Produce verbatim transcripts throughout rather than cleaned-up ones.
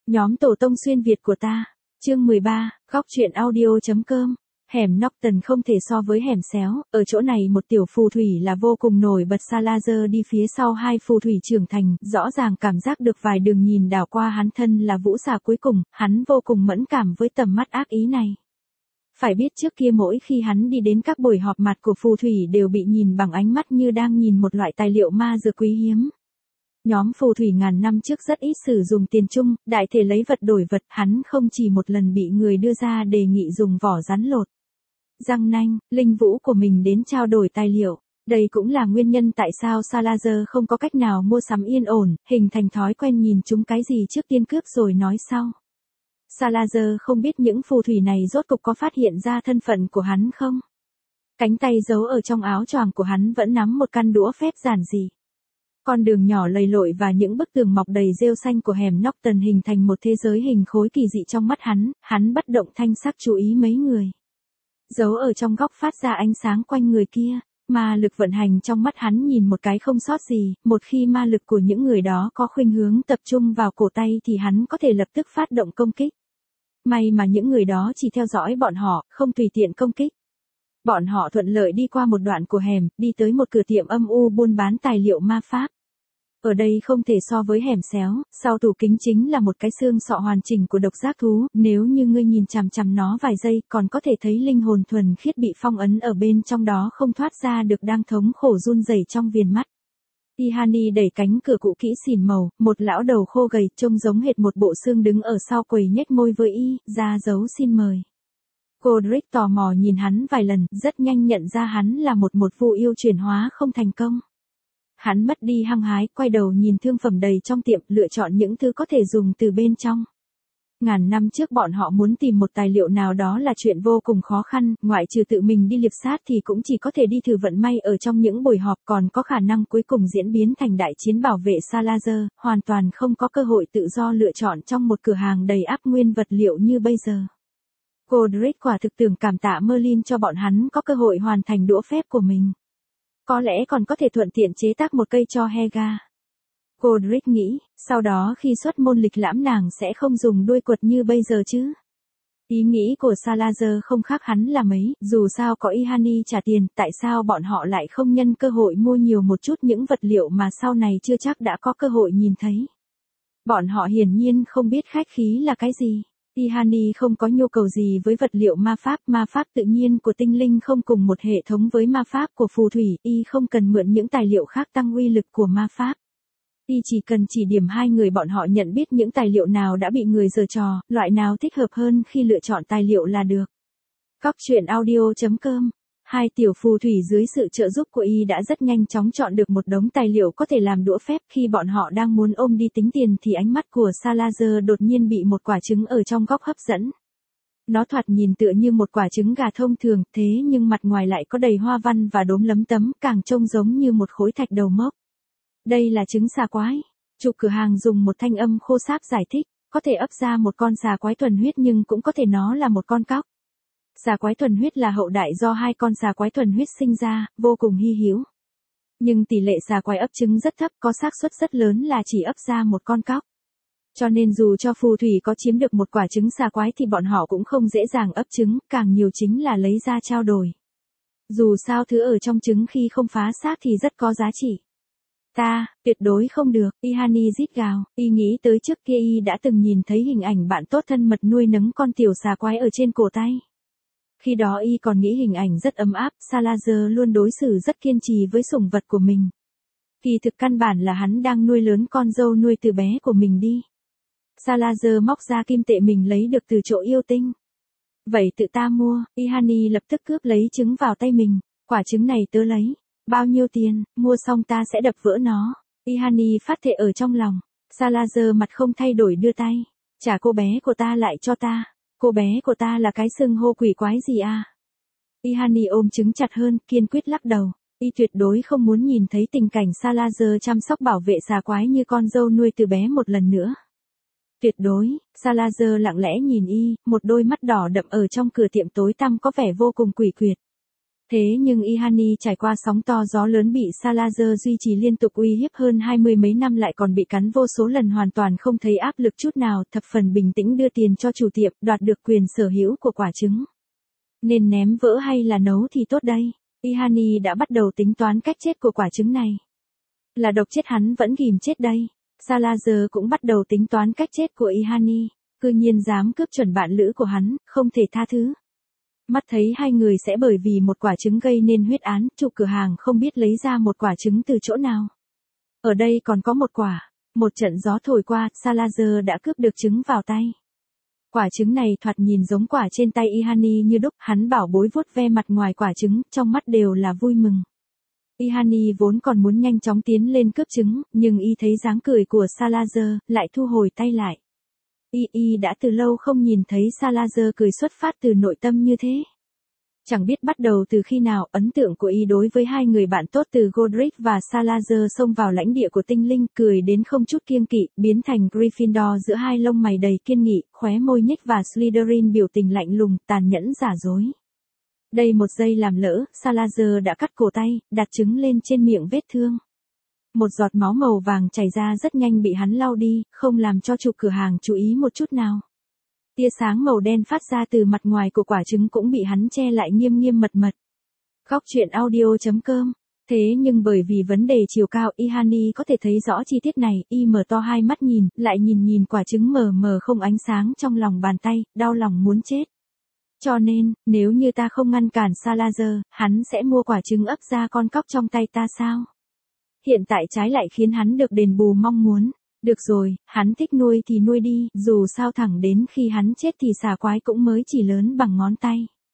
Nhóm tổ tông xuyên Việt của ta. Chương mười ba, góc truyện audio.com. Hẻm Norton không thể so với hẻm xéo, ở chỗ này một tiểu phù thủy là vô cùng nổi bật. Salazar đi phía sau hai phù thủy trưởng thành, rõ ràng cảm giác được vài đường nhìn đảo qua hắn, thân là vũ xà cuối cùng, hắn vô cùng mẫn cảm với tầm mắt ác ý này. Phải biết trước kia mỗi khi hắn đi đến các buổi họp mặt của phù thủy đều bị nhìn bằng ánh mắt như đang nhìn một loại tài liệu ma dược quý hiếm. Nhóm phù thủy ngàn năm trước rất ít sử dụng tiền chung, đại thể lấy vật đổi vật, hắn không chỉ một lần bị người đưa ra đề nghị dùng vỏ rắn lột răng nanh, linh vũ của mình đến trao đổi tài liệu. Đây cũng là nguyên nhân tại sao Salazar không có cách nào mua sắm yên ổn, hình thành thói quen nhìn chúng cái gì trước tiên cướp rồi nói sau. Salazar không biết những phù thủy này rốt cục có phát hiện ra thân phận của hắn không? Cánh tay giấu ở trong áo choàng của hắn vẫn nắm một căn đũa phép giản dị. Con đường nhỏ lầy lội và những bức tường mọc đầy rêu xanh của hẻm Norton hình thành một thế giới hình khối kỳ dị trong mắt hắn, hắn bất động thanh sắc chú ý mấy người. Giấu ở trong góc phát ra ánh sáng quanh người kia, ma lực vận hành trong mắt hắn nhìn một cái không sót gì, một khi ma lực của những người đó có khuynh hướng tập trung vào cổ tay thì hắn có thể lập tức phát động công kích. May mà những người đó chỉ theo dõi bọn họ, không tùy tiện công kích. Bọn họ thuận lợi đi qua một đoạn của hẻm, đi tới một cửa tiệm âm u buôn bán tài liệu ma pháp. Ở đây không thể so với hẻm xéo, sau tủ kính chính là một cái xương sọ hoàn chỉnh của độc giác thú, nếu như ngươi nhìn chằm chằm nó vài giây còn có thể thấy linh hồn thuần khiết bị phong ấn ở bên trong đó không thoát ra được, đang thống khổ run rẩy trong viền mắt. Tihani đẩy cánh cửa cũ kỹ xỉn màu, một lão đầu khô gầy trông giống hệt một bộ xương đứng ở sau quầy nhếch môi với y, ra dấu xin mời. Godric tò mò nhìn hắn vài lần, rất nhanh nhận ra hắn là một một vu yêu chuyển hóa không thành công. Hắn mất đi hăng hái, quay đầu nhìn thương phẩm đầy trong tiệm, lựa chọn những thứ có thể dùng từ bên trong. Ngàn năm trước bọn họ muốn tìm một tài liệu nào đó là chuyện vô cùng khó khăn, ngoại trừ tự mình đi liệp sát thì cũng chỉ có thể đi thử vận may ở trong những buổi họp, còn có khả năng cuối cùng diễn biến thành đại chiến bảo vệ Salazar, hoàn toàn không có cơ hội tự do lựa chọn trong một cửa hàng đầy ắp nguyên vật liệu như bây giờ. Godric quả thực tưởng cảm tạ Merlin cho bọn hắn có cơ hội hoàn thành đũa phép của mình. Có lẽ còn có thể thuận tiện chế tác một cây cho Helga. Godric nghĩ, sau đó khi xuất môn lịch lãm nàng sẽ không dùng đuôi quật như bây giờ chứ. Ý nghĩ của Salazar không khác hắn là mấy, dù sao có Ihani trả tiền, tại sao bọn họ lại không nhân cơ hội mua nhiều một chút những vật liệu mà sau này chưa chắc đã có cơ hội nhìn thấy. Bọn họ hiển nhiên không biết khách khí là cái gì. Tihani không có nhu cầu gì với vật liệu ma pháp, ma pháp tự nhiên của tinh linh không cùng một hệ thống với ma pháp của phù thủy, y không cần mượn những tài liệu khác tăng uy lực của ma pháp. Y chỉ cần chỉ điểm hai người bọn họ nhận biết những tài liệu nào đã bị người giở trò, loại nào thích hợp hơn khi lựa chọn tài liệu là được. Góc truyện audio.com. Hai tiểu phù thủy dưới sự trợ giúp của y đã rất nhanh chóng chọn được một đống tài liệu có thể làm đũa phép. Khi bọn họ đang muốn ôm đi tính tiền thì ánh mắt của Salazar đột nhiên bị một quả trứng ở trong góc hấp dẫn. Nó thoạt nhìn tựa như một quả trứng gà thông thường, thế nhưng mặt ngoài lại có đầy hoa văn và đốm lấm tấm, càng trông giống như một khối thạch đầu mốc. Đây là trứng xà quái. Chủ cửa hàng dùng một thanh âm khô sáp giải thích, có thể ấp ra một con xà quái thuần huyết nhưng cũng có thể nó là một con cóc. Xà quái thuần huyết là hậu đại do hai con xà quái thuần huyết sinh ra, vô cùng hy hữu. Nhưng tỷ lệ xà quái ấp trứng rất thấp, có xác suất rất lớn là chỉ ấp ra một con cóc. Cho nên dù cho phù thủy có chiếm được một quả trứng xà quái thì bọn họ cũng không dễ dàng ấp trứng, càng nhiều chính là lấy ra trao đổi. Dù sao thứ ở trong trứng khi không phá xác thì rất có giá trị. Ta, tuyệt đối không được, Ihani rít gào, y nghĩ tới trước kia y đã từng nhìn thấy hình ảnh bạn tốt thân mật nuôi nấng con tiểu xà quái ở trên cổ tay. Khi đó y còn nghĩ hình ảnh rất ấm áp, Salazar luôn đối xử rất kiên trì với sủng vật của mình. Kỳ thực căn bản là hắn đang nuôi lớn con dâu nuôi từ bé của mình đi. Salazar móc ra kim tệ mình lấy được từ chỗ yêu tinh. Vậy tự ta mua, Ihani lập tức cướp lấy trứng vào tay mình, quả trứng này tớ lấy. Bao nhiêu tiền, mua xong ta sẽ đập vỡ nó. Ihani phát thệ ở trong lòng. Salazar mặt không thay đổi đưa tay. Trả cô bé của ta lại cho ta. Cô bé của ta là cái xưng hô quỷ quái gì à? Ihani ôm trứng chặt hơn, kiên quyết lắc đầu. Y tuyệt đối không muốn nhìn thấy tình cảnh Salazar chăm sóc bảo vệ xà quái như con dâu nuôi từ bé một lần nữa. Tuyệt đối, Salazar lặng lẽ nhìn y, một đôi mắt đỏ đậm ở trong cửa tiệm tối tăm có vẻ vô cùng quỷ quyệt. Thế nhưng Ihani trải qua sóng to gió lớn bị Salazar duy trì liên tục uy hiếp hơn hai mươi mấy năm lại còn bị cắn vô số lần hoàn toàn không thấy áp lực chút nào, thập phần bình tĩnh đưa tiền cho chủ tiệm, đoạt được quyền sở hữu của quả trứng. Nên ném vỡ hay là nấu thì tốt đây? Ihani đã bắt đầu tính toán cách chết của quả trứng này. Là độc chết hắn vẫn ghim chết đây. Salazar cũng bắt đầu tính toán cách chết của Ihani. Cư nhiên dám cướp chuẩn bạn lữ của hắn, không thể tha thứ. Mắt thấy hai người sẽ bởi vì một quả trứng gây nên huyết án, chủ cửa hàng không biết lấy ra một quả trứng từ chỗ nào. Ở đây còn có một quả. Một trận gió thổi qua, Salazar đã cướp được trứng vào tay. Quả trứng này thoạt nhìn giống quả trên tay Ihani như đúc, hắn bảo bối vuốt ve mặt ngoài quả trứng, trong mắt đều là vui mừng. Ihani vốn còn muốn nhanh chóng tiến lên cướp trứng, nhưng y thấy dáng cười của Salazar, lại thu hồi tay lại. Y y đã từ lâu không nhìn thấy Salazar cười xuất phát từ nội tâm như thế. Chẳng biết bắt đầu từ khi nào, ấn tượng của y đối với hai người bạn tốt từ Godric và Salazar xông vào lãnh địa của tinh linh, cười đến không chút kiêng kỵ, biến thành Gryffindor giữa hai lông mày đầy kiên nghị, khóe môi nhếch và Slytherin biểu tình lạnh lùng, tàn nhẫn giả dối. Đây một giây làm lỡ, Salazar đã cắt cổ tay, đặt trứng lên trên miệng vết thương. Một giọt máu màu vàng chảy ra rất nhanh bị hắn lau đi, không làm cho chủ cửa hàng chú ý một chút nào. Tia sáng màu đen phát ra từ mặt ngoài của quả trứng cũng bị hắn che lại nghiêm nghiêm mật mật. Góc truyện audio chấm com. Thế nhưng bởi vì vấn đề chiều cao, Ihani có thể thấy rõ chi tiết này, y mở to hai mắt nhìn, lại nhìn nhìn quả trứng mờ mờ không ánh sáng trong lòng bàn tay, đau lòng muốn chết. Cho nên, nếu như ta không ngăn cản Salazar, hắn sẽ mua quả trứng ấp ra con cóc trong tay ta sao? Hiện tại trái lại khiến hắn được đền bù mong muốn. Được rồi, hắn thích nuôi thì nuôi đi, dù sao thẳng đến khi hắn chết thì xà quái cũng mới chỉ lớn bằng ngón tay.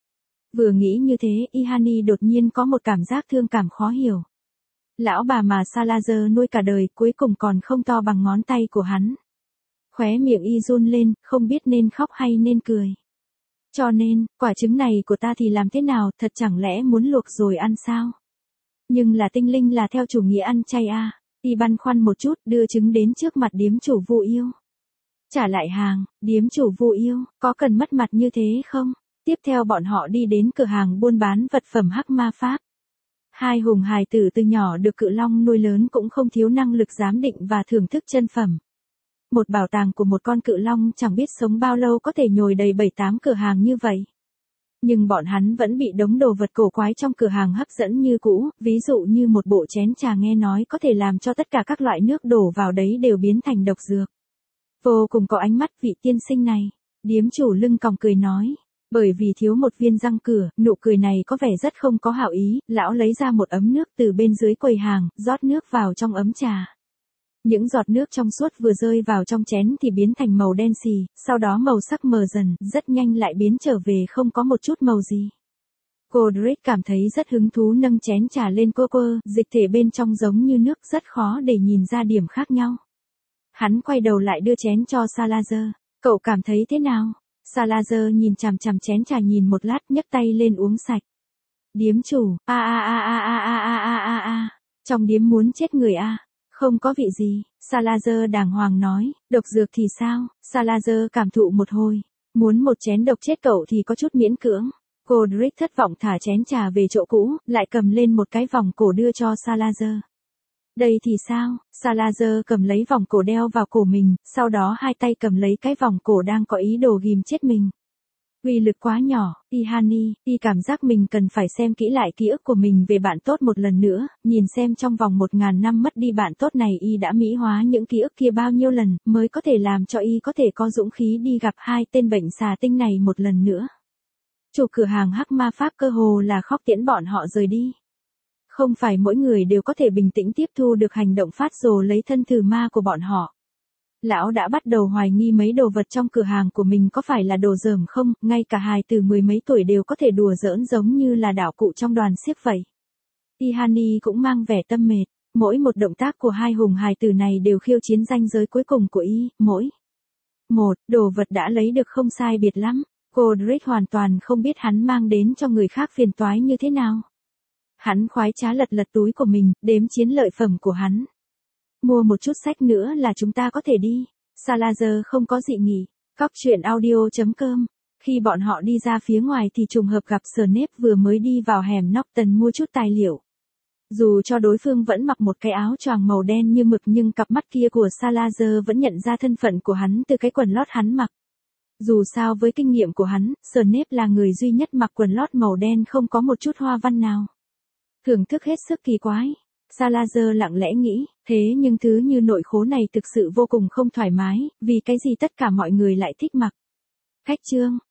Vừa nghĩ như thế, Ihani đột nhiên có một cảm giác thương cảm khó hiểu. Lão bà mà Salazar nuôi cả đời, cuối cùng còn không to bằng ngón tay của hắn. Khóe miệng y run lên, không biết nên khóc hay nên cười. Cho nên, quả trứng này của ta thì làm thế nào, thật chẳng lẽ muốn luộc rồi ăn sao? Nhưng là tinh linh là theo chủ nghĩa ăn chay à? Y băn khoăn một chút, đưa trứng đến trước mặt điếm chủ Vu Yêu. Trả lại hàng, điếm chủ Vu Yêu, có cần mất mặt như thế không? Tiếp theo bọn họ đi đến cửa hàng buôn bán vật phẩm hắc ma pháp. Hai hùng hài tử từ nhỏ được cự long nuôi lớn cũng không thiếu năng lực giám định và thưởng thức chân phẩm. Một bảo tàng của một con cự long chẳng biết sống bao lâu có thể nhồi đầy bảy tám cửa hàng như vậy. Nhưng bọn hắn vẫn bị đống đồ vật cổ quái trong cửa hàng hấp dẫn như cũ, ví dụ như một bộ chén trà nghe nói có thể làm cho tất cả các loại nước đổ vào đấy đều biến thành độc dược. Vô cùng có ánh mắt vị tiên sinh này, điếm chủ lưng còng cười nói. Bởi vì thiếu một viên răng cửa, nụ cười này có vẻ rất không có hảo ý, lão lấy ra một ấm nước từ bên dưới quầy hàng, rót nước vào trong ấm trà. Những giọt nước trong suốt vừa rơi vào trong chén thì biến thành màu đen xì, sau đó màu sắc mờ dần, rất nhanh lại biến trở về không có một chút màu gì. Godric cảm thấy rất hứng thú nâng chén trà lên cô quơ, dịch thể bên trong giống như nước rất khó để nhìn ra điểm khác nhau. Hắn quay đầu lại đưa chén cho Salazar, cậu cảm thấy thế nào? Salazar nhìn chằm chằm chén trà nhìn một lát nhấc tay lên uống sạch. Điếm chủ, a a a a a a a a a a, trong điếm muốn chết người a. Không có vị gì, Salazar đàng hoàng nói, độc dược thì sao? Salazar cảm thụ một hồi, muốn một chén độc chết cậu thì có chút miễn cưỡng. Godric thất vọng thả chén trà về chỗ cũ, lại cầm lên một cái vòng cổ đưa cho Salazar. Đây thì sao? Salazar cầm lấy vòng cổ đeo vào cổ mình, sau đó hai tay cầm lấy cái vòng cổ đang có ý đồ ghim chết mình. Uy lực quá nhỏ, Ihani, y cảm giác mình cần phải xem kỹ lại ký ức của mình về bạn tốt một lần nữa, nhìn xem trong vòng một ngàn năm mất đi bạn tốt này y đã mỹ hóa những ký ức kia bao nhiêu lần, mới có thể làm cho y có thể có dũng khí đi gặp hai tên bệnh xà tinh này một lần nữa. Chủ cửa hàng hắc ma pháp cơ hồ là khóc tiễn bọn họ rời đi. Không phải mỗi người đều có thể bình tĩnh tiếp thu được hành động phát rồ lấy thân thử ma của bọn họ. Lão đã bắt đầu hoài nghi mấy đồ vật trong cửa hàng của mình có phải là đồ dởm không, ngay cả hài từ mười mấy tuổi đều có thể đùa giỡn giống như là đạo cụ trong đoàn xiếc vậy. Ihani cũng mang vẻ tâm mệt, mỗi một động tác của hai hùng hài tử này đều khiêu chiến ranh giới cuối cùng của y, mỗi một đồ vật đã lấy được không sai biệt lắm. Godric hoàn toàn không biết hắn mang đến cho người khác phiền toái như thế nào. Hắn khoái trá lật lật túi của mình, đếm chiến lợi phẩm của hắn. Mua một chút sách nữa là chúng ta có thể đi. Salazar không có dị nghị. Góc truyện audio chấm com Khi bọn họ đi ra phía ngoài thì trùng hợp gặp Snape vừa mới đi vào hẻm Norton mua chút tài liệu. Dù cho đối phương vẫn mặc một cái áo choàng màu đen như mực nhưng cặp mắt kia của Salazar vẫn nhận ra thân phận của hắn từ cái quần lót hắn mặc. Dù sao với kinh nghiệm của hắn, Snape là người duy nhất mặc quần lót màu đen không có một chút hoa văn nào. Thưởng thức hết sức kỳ quái. Salazar lặng lẽ nghĩ, thế nhưng thứ như nội khố này thực sự vô cùng không thoải mái, vì cái gì tất cả mọi người lại thích mặc. Khách trương,